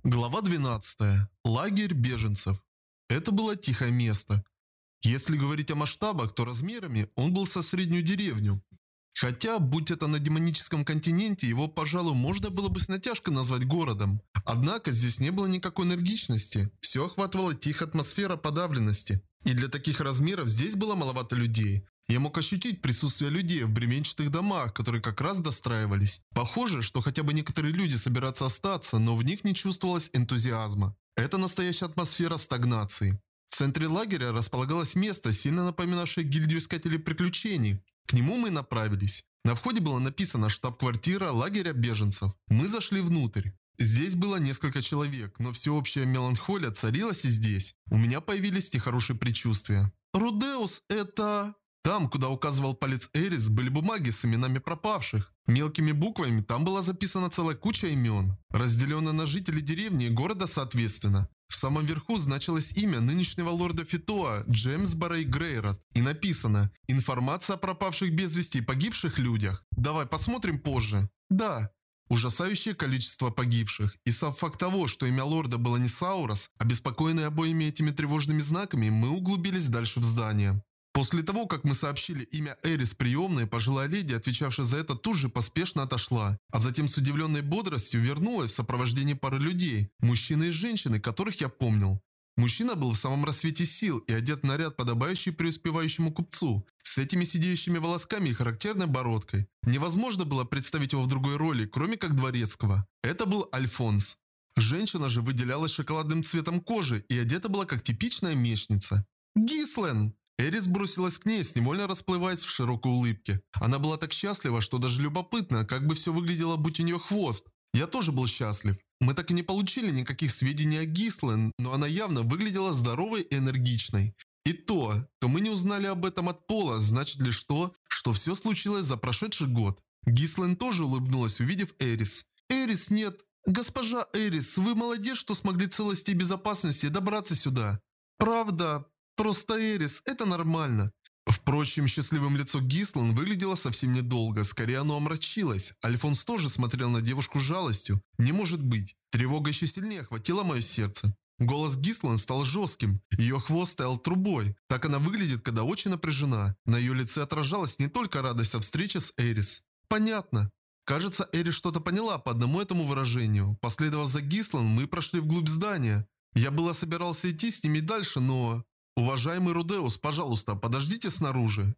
Глава 12. Лагерь беженцев. Это было тихое место. Если говорить о масштабах, то размерами он был со среднюю деревню. Хотя, будь это на демоническом континенте, его, пожалуй, можно было бы с натяжкой назвать городом. Однако здесь не было никакой энергичности. Все охватывала тихая атмосфера подавленности. И для таких размеров здесь было маловато людей. Я мог ощутить присутствие людей в бревенчатых домах, которые как раз достраивались. Похоже, что хотя бы некоторые люди собираются остаться, но в них не чувствовалось энтузиазма. Это настоящая атмосфера стагнации. В центре лагеря располагалось место, сильно напоминавшее гильдию искателей приключений. К нему мы направились. На входе было написано «Штаб-квартира лагеря беженцев». Мы зашли внутрь. Здесь было несколько человек, но всеобщая меланхолия царилась и здесь. У меня появились нехорошие предчувствия. «Рудеус, это...» Там, куда указывал палец Эрис, были бумаги с именами пропавших. Мелкими буквами там была записана целая куча имен, разделенная на жителей деревни и города соответственно. В самом верху значилось имя нынешнего лорда Фитоа Джеймс Баррей Грейрот. И написано «Информация о пропавших без вести и погибших людях». Давай посмотрим позже. Да. Ужасающее количество погибших. И сам факт того, что имя лорда было не Саурос, обеспокоенные обоими этими тревожными знаками, мы углубились дальше в здание. После того, как мы сообщили имя Эрис приемной, пожилая леди, отвечавшая за это, тут же поспешно отошла, а затем с удивленной бодростью вернулась в сопровождении пары людей, мужчины и женщины, которых я помнил. Мужчина был в самом расцвете сил и одет в наряд, подобающий преуспевающему купцу, с этими сидеющими волосками и характерной бородкой. Невозможно было представить его в другой роли, кроме как дворецкого. Это был Альфонс. Женщина же выделялась шоколадным цветом кожи и одета была как типичная мечница. «Гислен!» Эрис бросилась к ней, невольно расплываясь в широкой улыбке. Она была так счастлива, что даже любопытно, как бы все выглядело, будь у нее хвост. Я тоже был счастлив. Мы так и не получили никаких сведений о Гислен, но она явно выглядела здоровой и энергичной. И то мы не узнали об этом от Пола, значит ли что все случилось за прошедший год. Гислен тоже улыбнулась, увидев Эрис. «Эрис, нет. Госпожа Эрис, вы молодец, что смогли в целости и безопасности добраться сюда. Правда. Просто Эрис, это нормально». Впрочем, счастливым лицо Гислен выглядело совсем недолго, скорее оно омрачилось. Альфонс тоже смотрел на девушку с жалостью. Не может быть. Тревога еще сильнее охватила мое сердце. Голос Гислен стал жестким. Ее хвост стоял трубой. Так она выглядит, когда очень напряжена. На ее лице отражалась не только радость от встречи с Эрис. Понятно. Кажется, Эрис что-то поняла по одному этому выражению. Последовав за Гислен, мы прошли вглубь здания. Я было собирался идти с ними дальше, но... «Уважаемый Рудеус, пожалуйста, подождите снаружи».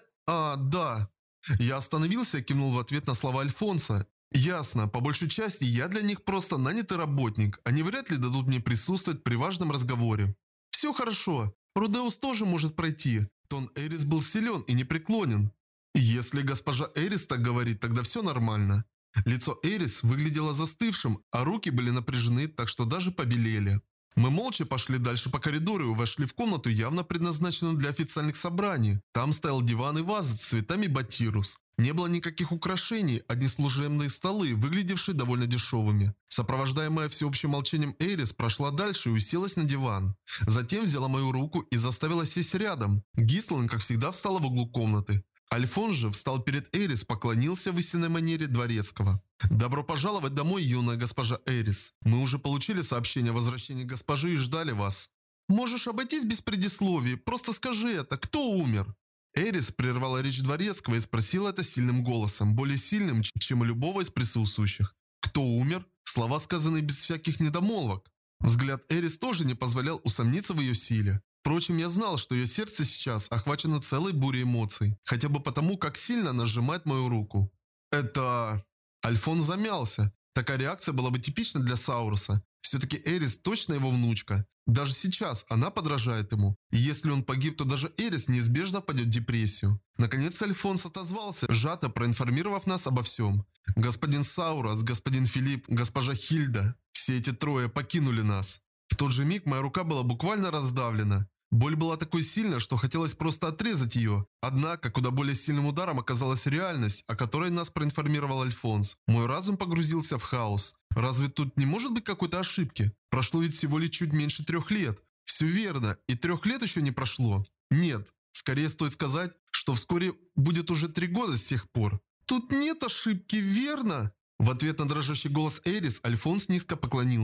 Да». Я остановился и кивнул в ответ на слова Альфонса. «Ясно, по большей части я для них просто нанятый работник. Они вряд ли дадут мне присутствовать при важном разговоре». «Все хорошо. Рудеус тоже может пройти». Тон Эрис был силен и непреклонен. «Если госпожа Эрис так говорит, тогда все нормально». Лицо Эрис выглядело застывшим, а руки были напряжены, так что даже побелели. Мы молча пошли дальше по коридору и вошли в комнату, явно предназначенную для официальных собраний. Там стоял диван и ваза с цветами батирус. Не было никаких украшений, одни служебные столы, выглядевшие довольно дешевыми. Сопровождаемая всеобщим молчанием Эрис прошла дальше и уселась на диван. Затем взяла мою руку и заставила сесть рядом. Гислен, как всегда, встала в углу комнаты. Альфонс же встал перед Эрис, поклонился в истинной манере дворецкого. «Добро пожаловать домой, юная госпожа Эрис. Мы уже получили сообщение о возвращении госпожи и ждали вас». «Можешь обойтись без предисловий, просто скажи это, кто умер?» Эрис прервала речь дворецкого и спросила это сильным голосом, более сильным, чем у любого из присутствующих. «Кто умер?» Слова, сказанные без всяких недомолвок. Взгляд Эрис тоже не позволял усомниться в ее силе. Впрочем, я знал, что ее сердце сейчас охвачено целой бурей эмоций, хотя бы потому, как сильно она сжимает мою руку. «Это...» Альфонс замялся. Такая реакция была бы типична для Сауруса. Все-таки Эрис точно его внучка. Даже сейчас она подражает ему. И если он погиб, то даже Эрис неизбежно впадет в депрессию. Наконец Альфонс отозвался, сжато проинформировав нас обо всем. Господин Саурос, господин Филипп, госпожа Хильда. Все эти трое покинули нас. В тот же миг моя рука была буквально раздавлена. Боль была такой сильной, что хотелось просто отрезать ее. Однако, куда более сильным ударом оказалась реальность, о которой нас проинформировал Альфонс. Мой разум погрузился в хаос. Разве тут не может быть какой-то ошибки? Прошло ведь всего лишь чуть меньше 3 лет. Все верно, и 3 лет еще не прошло. Нет, скорее стоит сказать, что вскоре будет уже 3 года с тех пор. Тут нет ошибки, верно? В ответ на дрожащий голос Эрис Альфонс низко поклонился.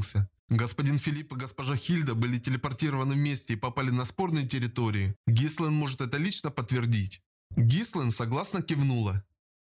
Господин Филипп и госпожа Хильда были телепортированы вместе и попали на спорные территории. Гислен может это лично подтвердить. Гислен согласно кивнула.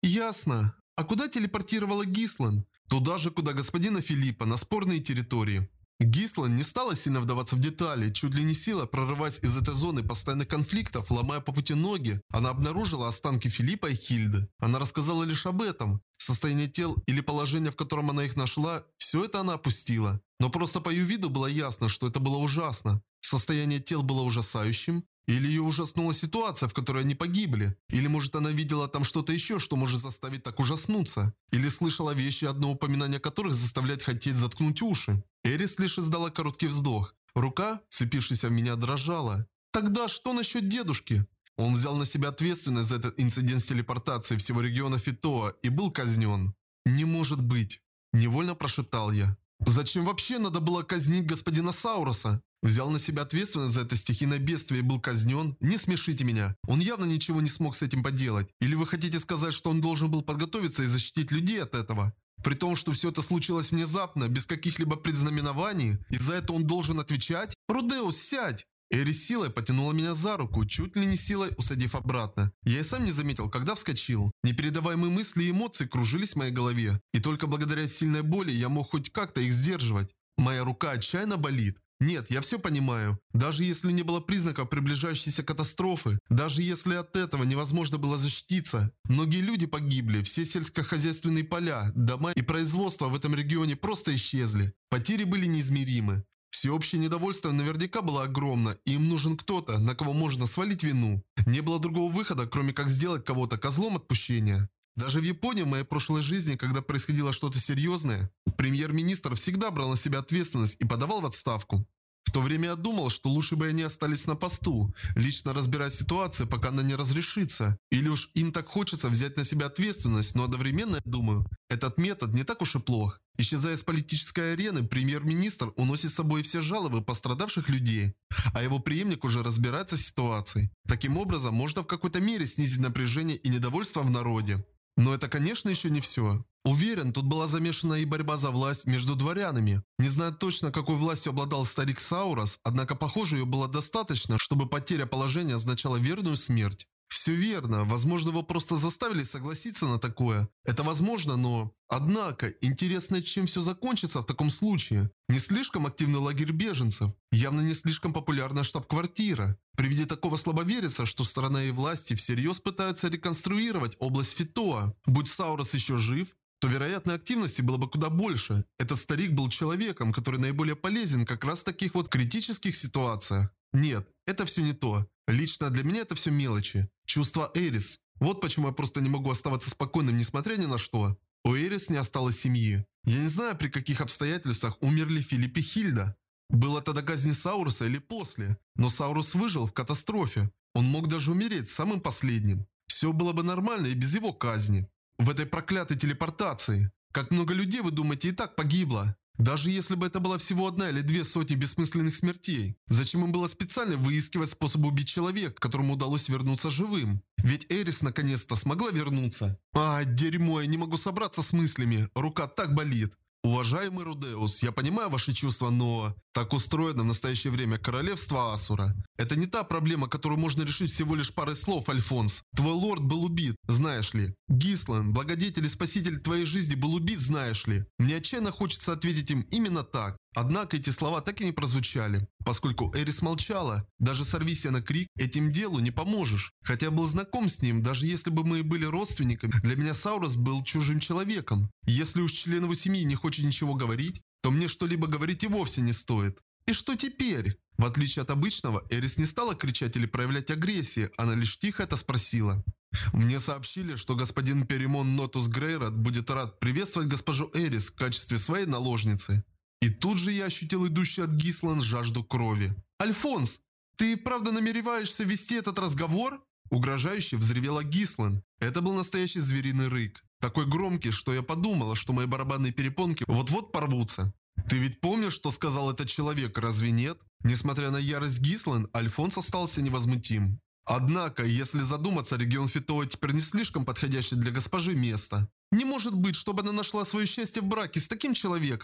Ясно. А куда телепортировала Гислен? Туда же, куда господина Филиппа, на спорные территории. Гислен не стала сильно вдаваться в детали, чуть ли не сила, прорываясь из этой зоны постоянных конфликтов, ломая по пути ноги, она обнаружила останки Филиппа и Хильды. Она рассказала лишь об этом. Состояние тел или положение, в котором она их нашла, все это она опустила. Но просто по ее виду было ясно, что это было ужасно. Состояние тел было ужасающим. Или ее ужаснула ситуация, в которой они погибли. Или может она видела там что-то еще, что может заставить так ужаснуться. Или слышала вещи, одно упоминание которых заставляет хотеть заткнуть уши. Эрис лишь издала короткий вздох. Рука, вцепившаяся в меня, дрожала. Тогда что насчет дедушки? Он взял на себя ответственность за этот инцидент с телепортацией всего региона Фитоа и был казнен. «Не может быть!» – невольно прошептал я. «Зачем вообще надо было казнить господина Сауруса?» Взял на себя ответственность за это стихийное бедствие и был казнен? Не смешите меня. Он явно ничего не смог с этим поделать. Или вы хотите сказать, что он должен был подготовиться и защитить людей от этого? При том, что все это случилось внезапно, без каких-либо предзнаменований, и за это он должен отвечать? Рудеус, сядь! Эрис силой потянула меня за руку, чуть ли не силой усадив обратно. Я и сам не заметил, когда вскочил. Непередаваемые мысли и эмоции кружились в моей голове. И только благодаря сильной боли я мог хоть как-то их сдерживать. Моя рука отчаянно болит. Нет, я все понимаю. Даже если не было признаков приближающейся катастрофы, даже если от этого невозможно было защититься, многие люди погибли, все сельскохозяйственные поля, дома и производства в этом регионе просто исчезли. Потери были неизмеримы. Всеобщее недовольство наверняка было огромно, и им нужен кто-то, на кого можно свалить вину. Не было другого выхода, кроме как сделать кого-то козлом отпущения. Даже в Японии, в моей прошлой жизни, когда происходило что-то серьезное, премьер-министр всегда брал на себя ответственность и подавал в отставку. В то время я думал, что лучше бы они остались на посту, лично разбирая ситуацию, пока она не разрешится. Или уж им так хочется взять на себя ответственность, но одновременно я думаю, этот метод не так уж и плох. Исчезая с политической арены, премьер-министр уносит с собой все жалобы пострадавших людей, а его преемник уже разбирается с ситуацией. Таким образом, можно в какой-то мере снизить напряжение и недовольство в народе. Но это, конечно, еще не все. Уверен, тут была замешана и борьба за власть между дворянами. Не знаю точно, какой властью обладал старик Саурос, однако, похоже, ее было достаточно, чтобы потеря положения означала верную смерть. Все верно, возможно, его просто заставили согласиться на такое. Это возможно, но... Однако, интересно, чем все закончится в таком случае. Не слишком активный лагерь беженцев, явно не слишком популярная штаб-квартира. При виде такого слабо верится, что страна и власти всерьез пытаются реконструировать область Фитоа. Будь Саурос еще жив, то вероятной активности было бы куда больше. Этот старик был человеком, который наиболее полезен как раз в таких вот критических ситуациях. Нет, это все не то. Лично для меня это все мелочи. Чувство Эрис. Вот почему я просто не могу оставаться спокойным, несмотря ни на что. У Эрис не осталось семьи. Я не знаю, при каких обстоятельствах умерли Филипп и Хильда. Было это до казни Сауруса или после. Но Саурус выжил в катастрофе. Он мог даже умереть самым последним. Все было бы нормально и без его казни. В этой проклятой телепортации. Как много людей, вы думаете, и так погибло? Даже если бы это была всего 1 или 2 сотни бессмысленных смертей. Зачем им было специально выискивать способ убить человека, которому удалось вернуться живым? Ведь Эрис наконец-то смогла вернуться. Дерьмо, я не могу собраться с мыслями. Рука так болит. Уважаемый Рудеус, я понимаю ваши чувства, но... Так устроено в настоящее время королевство Асура. Это не та проблема, которую можно решить всего лишь парой слов, Альфонс. Твой лорд был убит, знаешь ли. Гислен, благодетель и спаситель твоей жизни, был убит, знаешь ли. Мне отчаянно хочется ответить им именно так. Однако эти слова так и не прозвучали. Поскольку Эрис молчала, даже сорвись я на крик, этим делу не поможешь. Хотя я был знаком с ним, даже если бы мы были родственниками, для меня Саурос был чужим человеком. Если уж член его семьи не хочет ничего говорить, то мне что-либо говорить и вовсе не стоит. И что теперь? В отличие от обычного, Эрис не стала кричать или проявлять агрессии, она лишь тихо это спросила. Мне сообщили, что господин Перимон Нотус Грейрот будет рад приветствовать госпожу Эрис в качестве своей наложницы. И тут же я ощутил идущую от Гислен жажду крови. «Альфонс, ты правда намереваешься вести этот разговор?» Угрожающе взревела Гислен. Это был настоящий звериный рык. Такой громкий, что я подумала, что мои барабанные перепонки вот-вот порвутся. «Ты ведь помнишь, что сказал этот человек, разве нет?» Несмотря на ярость Гислен, Альфонс остался невозмутим. Однако, если задуматься, регион Фитоа теперь не слишком подходящий для госпожи место. Не может быть, чтобы она нашла свое счастье в браке с таким человеком.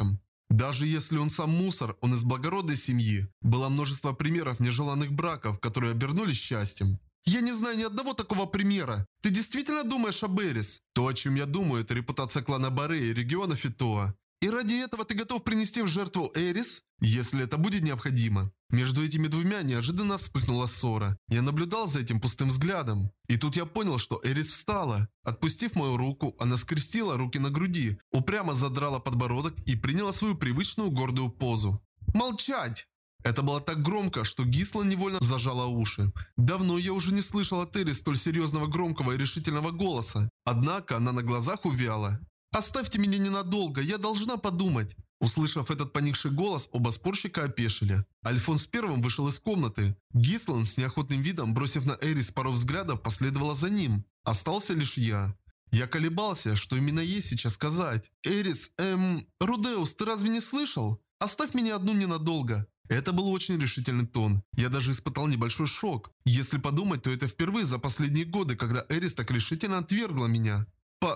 Даже если он сам мусор, он из благородной семьи. Было множество примеров нежеланных браков, которые обернулись счастьем. Я не знаю ни одного такого примера. Ты действительно думаешь об Эрис? То, о чем я думаю, это репутация клана Баре и региона Фитоа. И ради этого ты готов принести в жертву Эрис, если это будет необходимо. Между этими двумя неожиданно вспыхнула ссора. Я наблюдал за этим пустым взглядом. И тут я понял, что Эрис встала. Отпустив мою руку, она скрестила руки на груди, упрямо задрала подбородок и приняла свою привычную гордую позу. «Молчать!» Это было так громко, что Гислан невольно зажала уши. Давно я уже не слышал от Эрис столь серьезного, громкого и решительного голоса. Однако она на глазах увяла. «Оставьте меня ненадолго, я должна подумать». Услышав этот поникший голос, оба спорщика опешили. Альфонс первым вышел из комнаты. Гислан с неохотным видом, бросив на Эрис пару взглядов, последовала за ним. Остался лишь я. Я колебался, что именно ей сейчас сказать. «Эрис, Рудеус, ты разве не слышал? Оставь меня одну ненадолго». Это был очень решительный тон. Я даже испытал небольшой шок. Если подумать, то это впервые за последние годы, когда Эрис так решительно отвергла меня.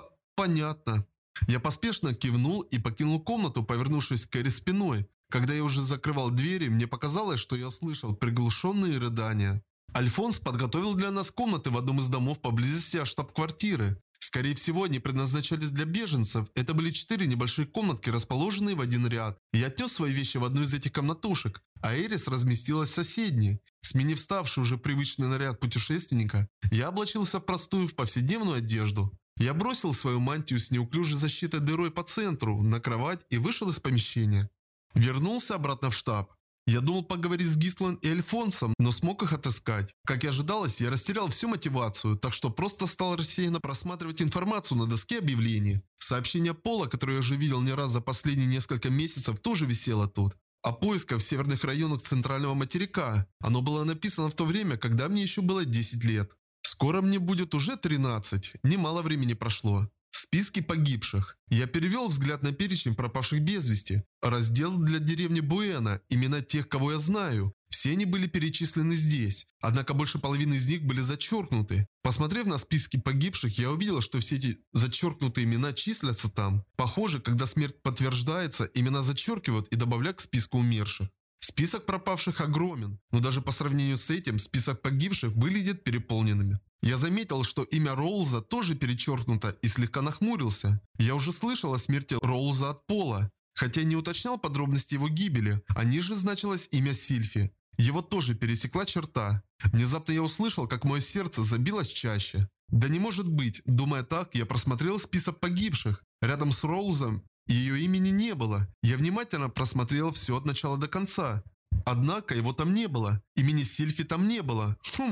Понятно. Я поспешно кивнул и покинул комнату, повернувшись к Эрис спиной. Когда я уже закрывал двери, мне показалось, что я услышал приглушенные рыдания. Альфонс подготовил для нас комнаты в одном из домов поблизости от штаб-квартиры. Скорее всего, они предназначались для беженцев. Это были 4 небольшие комнатки, расположенные в один ряд. Я отнес свои вещи в одну из этих комнатушек, а Эрис разместилась в соседней. Сменив ставший уже привычный наряд путешественника, я облачился в простую, в повседневную одежду. Я бросил свою мантию с неуклюжей защитой дырой по центру на кровать и вышел из помещения. Вернулся обратно в штаб. Я думал поговорить с Гислан и Альфонсом, но смог их отыскать. Как и ожидалось, я растерял всю мотивацию, так что просто стал рассеянно просматривать информацию на доске объявлений. Сообщение Пола, которое я уже видел не раз за последние несколько месяцев, тоже висело тут. О поисках в северных районах центрального материка. Оно было написано в то время, когда мне еще было 10 лет. Скоро мне будет уже 13. Немало времени прошло. Списки погибших. Я перевел взгляд на перечень пропавших без вести. Раздел для деревни Буэна. Имена тех, кого я знаю. Все они были перечислены здесь. Однако больше половины из них были зачеркнуты. Посмотрев на списки погибших, я увидел, что все эти зачеркнутые имена числятся там. Похоже, когда смерть подтверждается, имена зачеркивают и добавляют к списку умерших. Список пропавших огромен, но даже по сравнению с этим список погибших выглядит переполненными. Я заметил, что имя Роуза тоже перечеркнуто и слегка нахмурился. Я уже слышал о смерти Роуза от Пола, хотя не уточнял подробности его гибели, а ниже значилось имя Сильфи. Его тоже пересекла черта. Внезапно я услышал, как мое сердце забилось чаще. Да не может быть, думая так, я просмотрел список погибших. Рядом с Роузом ее имени не было. Я внимательно просмотрел все от начала до конца. Однако его там не было. Имени Сильфи там не было.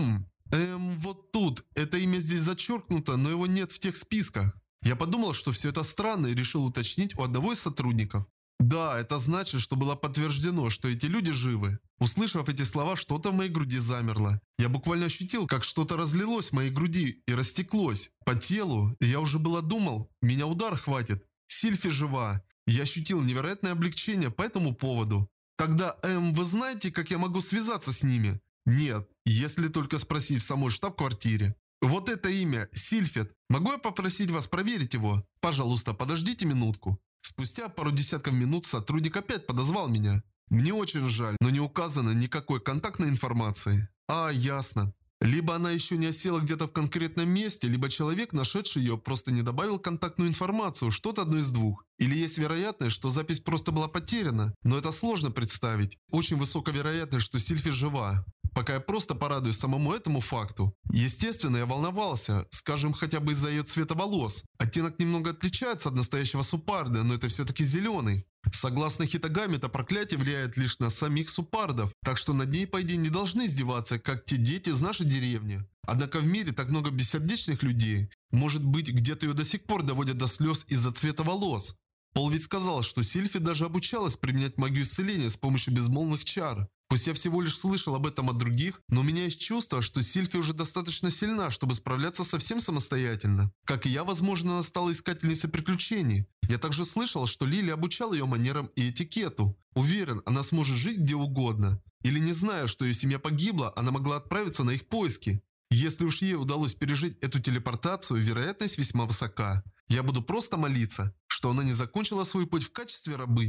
Вот тут. Это имя здесь зачеркнуто, но его нет в тех списках. Я подумал, что все это странно и решил уточнить у одного из сотрудников. Да, это значит, что было подтверждено, что эти люди живы. Услышав эти слова, что-то в моей груди замерло. Я буквально ощутил, как что-то разлилось в моей груди и растеклось по телу, и я уже было думал, меня удар хватит. Сильфи жива. Я ощутил невероятное облегчение по этому поводу. Тогда, вы знаете, как я могу связаться с ними? Нет, если только спросить в самой штаб-квартире. Вот это имя, Сильфет. Могу я попросить вас проверить его? Пожалуйста, подождите минутку. Спустя пару десятков минут сотрудник опять подозвал меня. Мне очень жаль, но не указано никакой контактной информации. Ясно. Либо она еще не осела где-то в конкретном месте, либо человек, нашедший ее, просто не добавил контактную информацию, что-то одно из двух. Или есть вероятность, что запись просто была потеряна, но это сложно представить. Очень высокая вероятность, что Сильфи жива. Пока я просто порадуюсь самому этому факту. Естественно, я волновался, скажем, хотя бы из-за ее цвета волос. Оттенок немного отличается от настоящего супарда, но это все-таки зеленый. Согласно Хитагами, это проклятие влияет лишь на самих супардов, так что над ней, по идее, не должны издеваться, как те дети из нашей деревни. Однако в мире так много бессердечных людей. Может быть, где-то ее до сих пор доводят до слез из-за цвета волос. Пол ведь сказал, что Сильфи даже обучалась применять магию исцеления с помощью безмолвных чар. Пусть я всего лишь слышал об этом от других, но у меня есть чувство, что Сильфи уже достаточно сильна, чтобы справляться совсем самостоятельно. Как и я, возможно, она стала искательницей приключений. Я также слышал, что Лили обучала ее манерам и этикету. Уверен, она сможет жить где угодно. Или не зная, что ее семья погибла, она могла отправиться на их поиски. Если уж ей удалось пережить эту телепортацию, вероятность весьма высока. Я буду просто молиться, что она не закончила свой путь в качестве рабыни.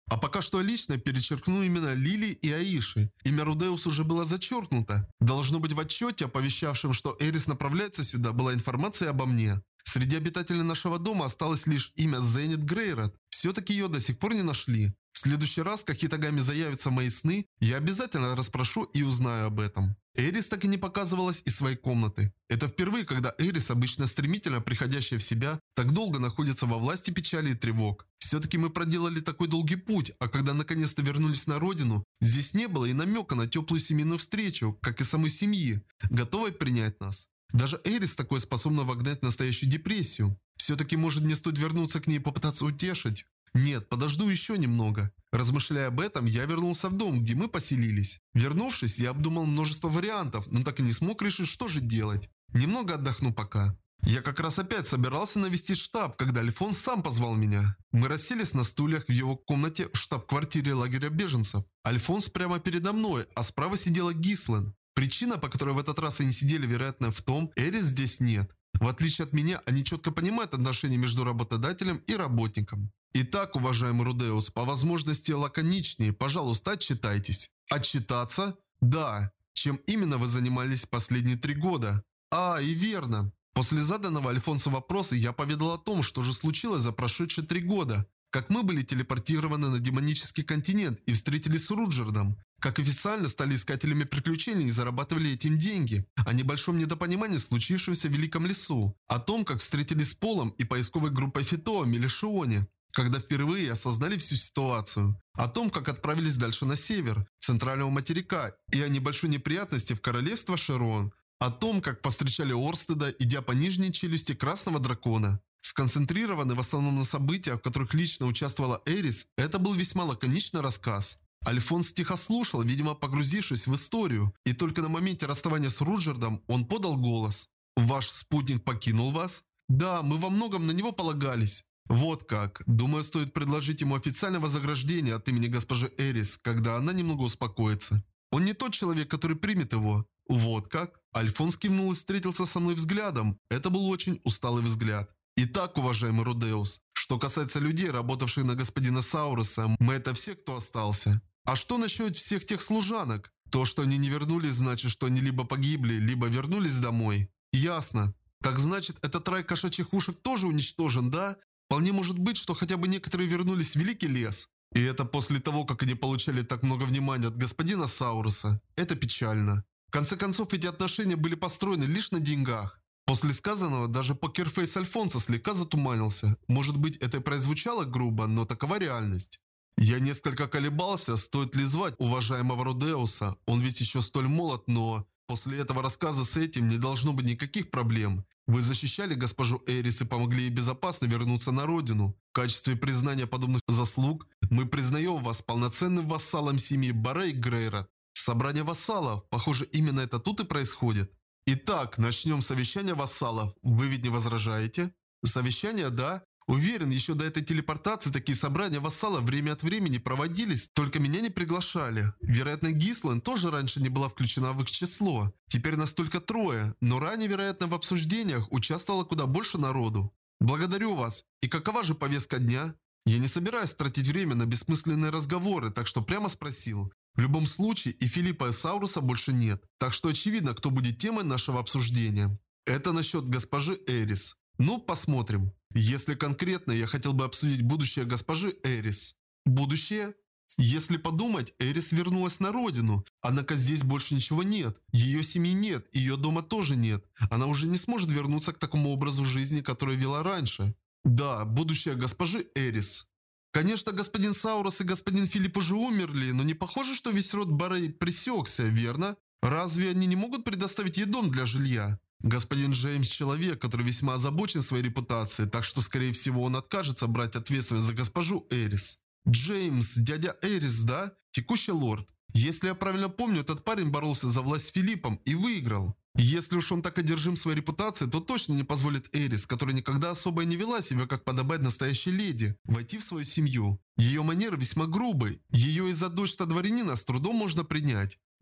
А пока что лично перечеркну имена Лили и Аиши. Имя Рудеус уже было зачеркнуто. Должно быть, в отчете, оповещавшем, что Эрис направляется сюда, была информация обо мне. Среди обитателей нашего дома осталось лишь имя Зенит Грейрот. Все-таки ее до сих пор не нашли. В следующий раз, как Хитагами заявится в мои сны, я обязательно расспрошу и узнаю об этом. Эрис так и не показывалась из своей комнаты. Это впервые, когда Эрис, обычно стремительно приходящая в себя, так долго находится во власти печали и тревог. Все-таки мы проделали такой долгий путь, а когда наконец-то вернулись на родину, здесь не было и намека на теплую семейную встречу, как и самой семьи, готовой принять нас. Даже Эрис такое способна вогнать в настоящую депрессию. Все-таки, может, мне стоит вернуться к ней и попытаться утешить? Нет, подожду еще немного. Размышляя об этом, я вернулся в дом, где мы поселились. Вернувшись, я обдумал множество вариантов, но так и не смог решить, что же делать. Немного отдохну пока. Я как раз опять собирался навестить штаб, когда Альфонс сам позвал меня. Мы расселись на стульях в его комнате в штаб-квартире лагеря беженцев. Альфонс прямо передо мной, а справа сидела Гислен. Причина, по которой в этот раз они сидели, вероятно, в том, Эрис здесь нет. В отличие от меня, они четко понимают отношения между работодателем и работником. Итак, уважаемый Рудеус, по возможности лаконичнее, пожалуйста, отчитайтесь. Отчитаться? Да. Чем именно вы занимались последние 3 года? И верно. После заданного Альфонсо вопроса я поведал о том, что же случилось за прошедшие 3 года. Как мы были телепортированы на демонический континент и встретились с Руджердом. Как официально стали искателями приключений и зарабатывали этим деньги. О небольшом недопонимании, случившемся в Великом лесу. О том, как встретились с Полом и поисковой группой Фито в Мелишионе. Когда впервые осознали всю ситуацию. О том, как отправились дальше на север, центрального материка, и о небольшой неприятности в королевство Шерон. О том, как повстречали Орстеда, идя по нижней челюсти Красного Дракона. Сконцентрированы в основном на событиях, в которых лично участвовала Эрис, это был весьма лаконичный рассказ. Альфонс тихо слушал, видимо погрузившись в историю, и только на моменте расставания с Руджердом он подал голос. «Ваш спутник покинул вас?» «Да, мы во многом на него полагались». «Вот как. Думаю, стоит предложить ему официальное вознаграждение от имени госпожи Эрис, когда она немного успокоится. Он не тот человек, который примет его». «Вот как?» Альфонс кивнул и встретился со мной взглядом. Это был очень усталый взгляд. «Итак, уважаемый Рудеус, что касается людей, работавших на господина Сауруса, мы это все, кто остался. А что насчет всех тех служанок? То, что они не вернулись, значит, что они либо погибли, либо вернулись домой». «Ясно. Так значит, этот рай кошачьих ушек тоже уничтожен, да? Вполне может быть, что хотя бы некоторые вернулись в Великий лес. И это после того, как они получали так много внимания от господина Сауруса. Это печально. В конце концов, эти отношения были построены лишь на деньгах». После сказанного даже покерфейс Альфонса слегка затуманился. Может быть, это и прозвучало грубо, но такова реальность. Я несколько колебался, стоит ли звать уважаемого Рудеуса. Он ведь еще столь молод, но... После этого рассказа с этим не должно быть никаких проблем. Вы защищали госпожу Эрис и помогли ей безопасно вернуться на родину. В качестве признания подобных заслуг мы признаем вас полноценным вассалом семьи Барей Грейрот. Собрание вассалов, похоже, именно это тут и происходит. Итак, начнем совещание вассалов. Вы ведь не возражаете? Совещание, да. Уверен, еще до этой телепортации такие собрания вассалов время от времени проводились, только меня не приглашали. Вероятно, Гислен тоже раньше не была включена в их число. Теперь нас только 3, но ранее, вероятно, в обсуждениях участвовало куда больше народу. Благодарю вас. И какова же повестка дня? Я не собираюсь тратить время на бессмысленные разговоры, так что прямо спросил. В любом случае, и Филиппа и Сауруса больше нет, так что очевидно, кто будет темой нашего обсуждения. Это насчет госпожи Эрис. Ну, посмотрим. Если конкретно, я хотел бы обсудить будущее госпожи Эрис. Будущее? Если подумать, Эрис вернулась на родину, однако здесь больше ничего нет. Ее семьи нет, ее дома тоже нет. Она уже не сможет вернуться к такому образу жизни, который вела раньше. Да, будущее госпожи Эрис. Конечно, господин Саурус и господин Филипп уже умерли, но не похоже, что весь род Барей пресекся, верно? Разве они не могут предоставить ей дом для жилья? Господин Джеймс – человек, который весьма озабочен своей репутацией, так что, скорее всего, он откажется брать ответственность за госпожу Эрис. Джеймс, дядя Эрис, да? Текущий лорд. Если я правильно помню, этот парень боролся за власть с Филиппом и выиграл. Если уж он так одержим своей репутацией, то точно не позволит Эрис, которая никогда особо и не вела себя, как подобает настоящей леди, войти в свою семью. Ее манеры весьма грубые. Ее из-за дочь дворянина с трудом можно принять.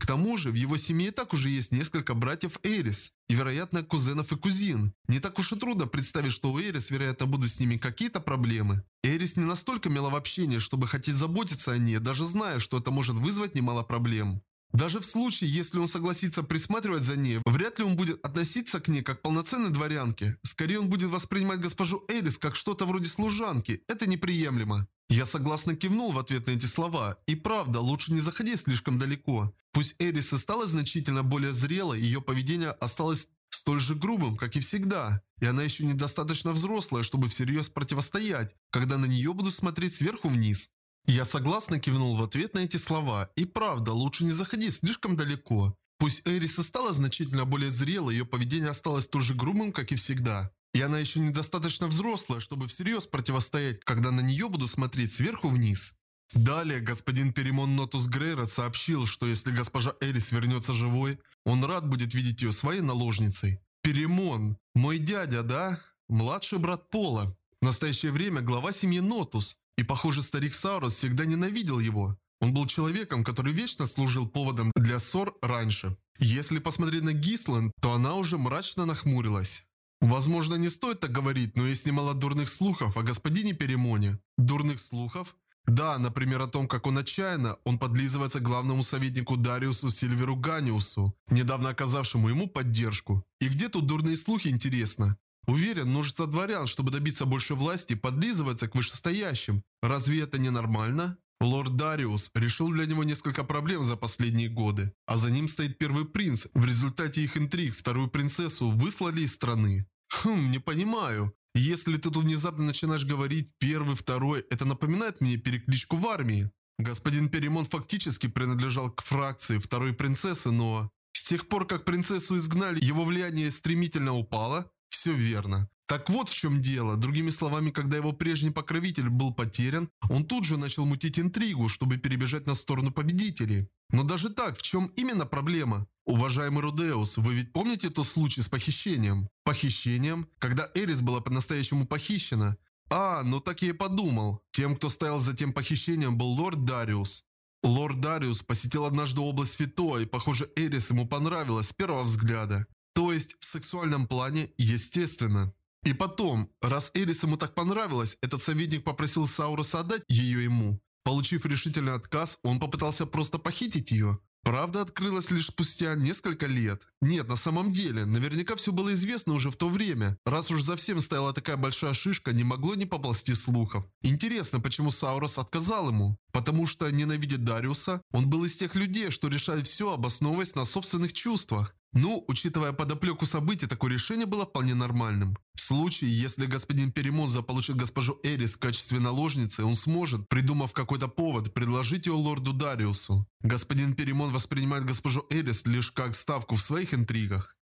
К тому же, в его семье и так уже есть несколько братьев Эрис, и, вероятно, кузенов и кузин. Не так уж и трудно представить, что у Эрис, вероятно, будут с ними какие-то проблемы. Эрис не настолько мила в общении, чтобы хотеть заботиться о ней, даже зная, что это может вызвать немало проблем. Даже в случае, если он согласится присматривать за ней, вряд ли он будет относиться к ней как к полноценной дворянке. Скорее, он будет воспринимать госпожу Эрис как что-то вроде служанки. Это неприемлемо. Я согласно кивнул в ответ на эти слова. И правда, лучше не заходи слишком далеко. Пусть Эрис и стала значительно более зрелой, ее поведение осталось столь же грубым, как и всегда. И она еще недостаточно взрослая, чтобы всерьез противостоять, когда на нее будут смотреть сверху вниз. Я согласно кивнул в ответ на эти слова. И правда, лучше не заходи слишком далеко. Пусть Эрис и стала значительно более зрелой, ее поведение осталось столь же грубым, как и всегда. И она еще недостаточно взрослая, чтобы всерьез противостоять, когда на нее будут смотреть сверху вниз. Далее господин Перемон Нотус Грейра сообщил, что если госпожа Эрис вернется живой, он рад будет видеть ее своей наложницей. Перемон, мой дядя, да? Младший брат Пола. В настоящее время глава семьи Нотус. И, похоже, старик Саурус всегда ненавидел его. Он был человеком, который вечно служил поводом для ссор раньше. Если посмотреть на Гисланд, то она уже мрачно нахмурилась. Возможно, не стоит так говорить, но есть немало дурных слухов о господине Перемоне. Дурных слухов? Да, например, о том, как он подлизывается к главному советнику Дариусу Сильверу Ганиусу, недавно оказавшему ему поддержку. И где тут дурные слухи, интересно? Уверен, множество дворян, чтобы добиться большей власти, подлизывается к вышестоящим. Разве это не нормально? Лорд Дариус решил для него несколько проблем за последние годы. А за ним стоит первый принц. В результате их интриг вторую принцессу выслали из страны. Не понимаю. Если ты тут внезапно начинаешь говорить «первый», «второй», это напоминает мне перекличку в армии. Господин Перемон фактически принадлежал к фракции второй принцессы, но... С тех пор, как принцессу изгнали, его влияние стремительно упало. Все верно. Так вот в чем дело. Другими словами, когда его прежний покровитель был потерян, он тут же начал мутить интригу, чтобы перебежать на сторону победителей. Но даже так, в чем именно проблема? Уважаемый Рудеус, вы ведь помните тот случай с похищением? Похищением? Когда Эрис была по-настоящему похищена? Ну так я и подумал. Тем, кто стоял за тем похищением, был лорд Дариус. Лорд Дариус посетил однажды область Фито, и, похоже, Эрис ему понравилась с первого взгляда. То есть, в сексуальном плане, естественно. И потом, раз Эрис ему так понравилась, этот советник попросил Сауруса отдать ее ему. Получив решительный отказ, он попытался просто похитить ее. Правда открылась лишь спустя несколько лет. Нет, на самом деле, наверняка все было известно уже в то время. Раз уж за всем стояла такая большая шишка, не могло не поползти слухов. Интересно, почему Саурус отказал ему? Потому что ненавидит Дариуса? Он был из тех людей, что решают все, обосновываясь на собственных чувствах. Учитывая подоплеку событий, такое решение было вполне нормальным. В случае, если господин Перемон заполучит госпожу Эрис в качестве наложницы, он сможет, придумав какой-то повод, предложить ее лорду Дариусу. Господин Перемон воспринимает госпожу Эрис лишь как ставку в своих интригах.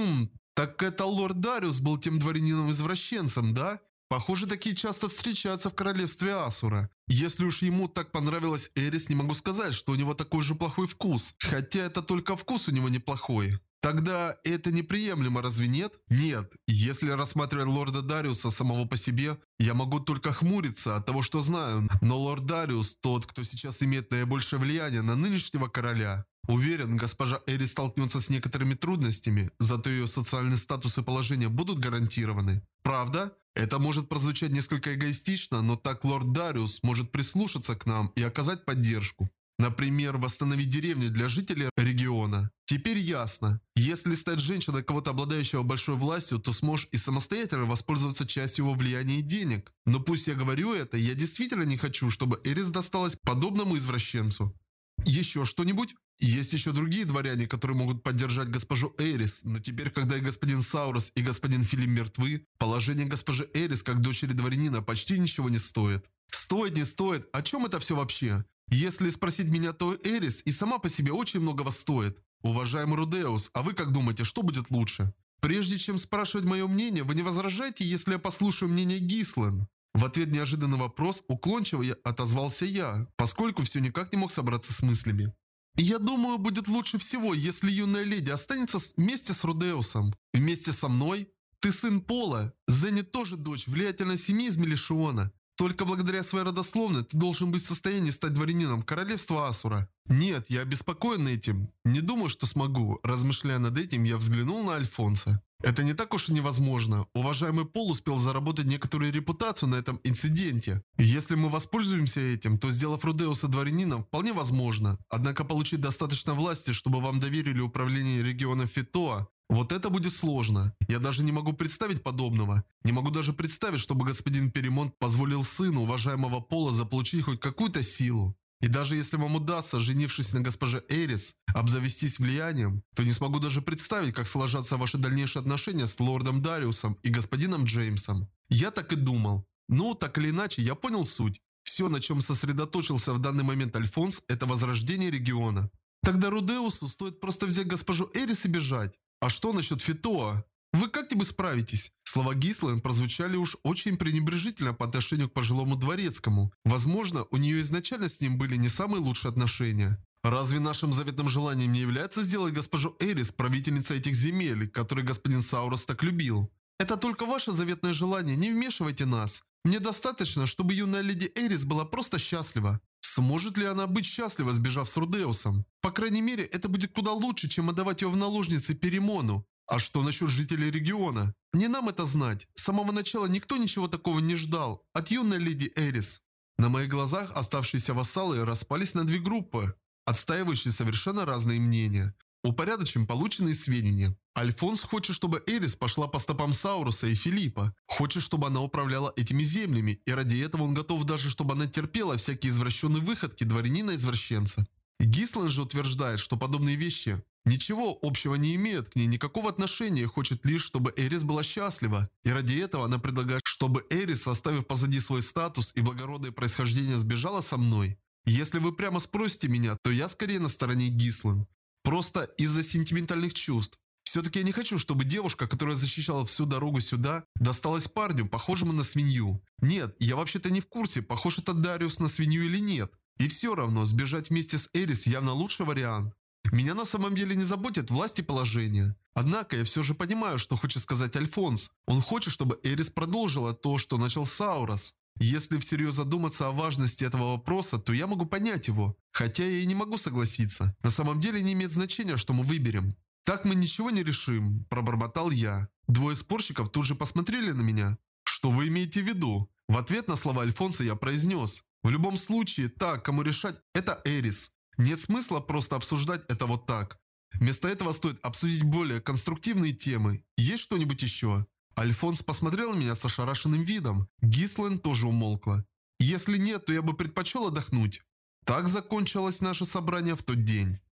Так это лорд Дариус был тем дворянином-извращенцем, да? Похоже, такие часто встречаются в королевстве Асура. Если уж ему так понравилась Эрис, не могу сказать, что у него такой же плохой вкус. Хотя это только вкус у него неплохой. Тогда это неприемлемо, разве нет? Нет. Если рассматривать лорда Дариуса самого по себе, я могу только хмуриться от того, что знаю. Но лорд Дариус тот, кто сейчас имеет наибольшее влияние на нынешнего короля. Уверен, госпожа Эрис столкнется с некоторыми трудностями, зато ее социальный статус и положение будут гарантированы. Правда? Это может прозвучать несколько эгоистично, но так лорд Дариус может прислушаться к нам и оказать поддержку. Например, восстановить деревню для жителей региона. Теперь ясно. Если стать женщиной кого-то обладающего большой властью, то сможешь и самостоятельно воспользоваться частью его влияния и денег. Но пусть я говорю это, я действительно не хочу, чтобы Эрис досталась подобному извращенцу. Еще что-нибудь? Есть еще другие дворяне, которые могут поддержать госпожу Эрис, но теперь, когда и господин Саурус, и господин Филим мертвы, положение госпожи Эрис как дочери дворянина почти ничего не стоит. Стоит, не стоит, о чем это все вообще? Если спросить меня, то Эрис и сама по себе очень многого стоит. Уважаемый Рудеус, а вы как думаете, что будет лучше? Прежде чем спрашивать мое мнение, вы не возражаете, если я послушаю мнение Гисланд? В ответ неожиданный вопрос уклончиво отозвался я, поскольку все никак не мог собраться с мыслями. Я думаю, будет лучше всего, если юная леди останется вместе с Рудеусом. Вместе со мной? Ты сын Пола. Зенни тоже дочь влиятельной семьи из Мелишиона. Только благодаря своей родословной ты должен быть в состоянии стать дворянином королевства Асура. Нет, я обеспокоен этим. Не думаю, что смогу. Размышляя над этим, я взглянул на Альфонса. Это не так уж и невозможно. Уважаемый Пол успел заработать некоторую репутацию на этом инциденте. И если мы воспользуемся этим, то сделав Рудеуса дворянином, вполне возможно. Однако получить достаточно власти, чтобы вам доверили управление регионом Фитоа, вот это будет сложно. Я даже не могу представить подобного. Не могу даже представить, чтобы господин Перемонт позволил сыну уважаемого Пола заполучить хоть какую-то силу. И даже если вам удастся, женившись на госпоже Эрис, обзавестись влиянием, то не смогу даже представить, как сложатся ваши дальнейшие отношения с лордом Дариусом и господином Джеймсом. Я так и думал. Ну, так или иначе, я понял суть. Все, на чем сосредоточился в данный момент Альфонс, это возрождение региона. Тогда Рудеусу стоит просто взять госпожу Эрис и бежать. А что насчет Фитоа? Вы как-нибудь справитесь? Слова Гислен прозвучали уж очень пренебрежительно по отношению к пожилому дворецкому. Возможно, у нее изначально с ним были не самые лучшие отношения. Разве нашим заветным желанием не является сделать госпожу Эрис правительницей этих земель, которые господин Саурос так любил? Это только ваше заветное желание, не вмешивайте нас. Мне достаточно, чтобы юная леди Эрис была просто счастлива. Сможет ли она быть счастлива, сбежав с Рудеусом? По крайней мере, это будет куда лучше, чем отдавать ее в наложницы Перемону. А что насчет жителей региона? Не нам это знать. С самого начала никто ничего такого не ждал от юной леди Эрис. На моих глазах оставшиеся вассалы распались на две группы, отстаивающие совершенно разные мнения. Упорядочим полученные сведения. Альфонс хочет, чтобы Эрис пошла по стопам Сауруса и Филиппа. Хочет, чтобы она управляла этими землями, и ради этого он готов даже, чтобы она терпела всякие извращенные выходки дворянина-извращенца. Гислен же утверждает, что подобные вещи ничего общего не имеют к ней, никакого отношения, хочет лишь, чтобы Эрис была счастлива. И ради этого она предлагает, чтобы Эрис, оставив позади свой статус и благородное происхождение, сбежала со мной. Если вы прямо спросите меня, то я скорее на стороне Гислен. Просто из-за сентиментальных чувств. Все-таки я не хочу, чтобы девушка, которая защищала всю дорогу сюда, досталась парню, похожему на свинью. Нет, я вообще-то не в курсе, похож этот Дариус на свинью или нет. И все равно, сбежать вместе с Эрис явно лучший вариант. Меня на самом деле не заботит власть и положение. Однако я все же понимаю, что хочет сказать Альфонс. Он хочет, чтобы Эрис продолжила то, что начал Саурос. Если всерьез задуматься о важности этого вопроса, то я могу понять его. Хотя я и не могу согласиться. На самом деле не имеет значения, что мы выберем. «Так мы ничего не решим», – пробормотал я. Двое спорщиков тут же посмотрели на меня. «Что вы имеете в виду?» В ответ на слова Альфонса я произнес. «В любом случае, так, кому решать, это Эрис. Нет смысла просто обсуждать это вот так. Вместо этого стоит обсудить более конструктивные темы. Есть что-нибудь еще?» Альфонс посмотрел на меня с ошарашенным видом. Гислен тоже умолкла. «Если нет, то я бы предпочел отдохнуть». Так закончилось наше собрание в тот день.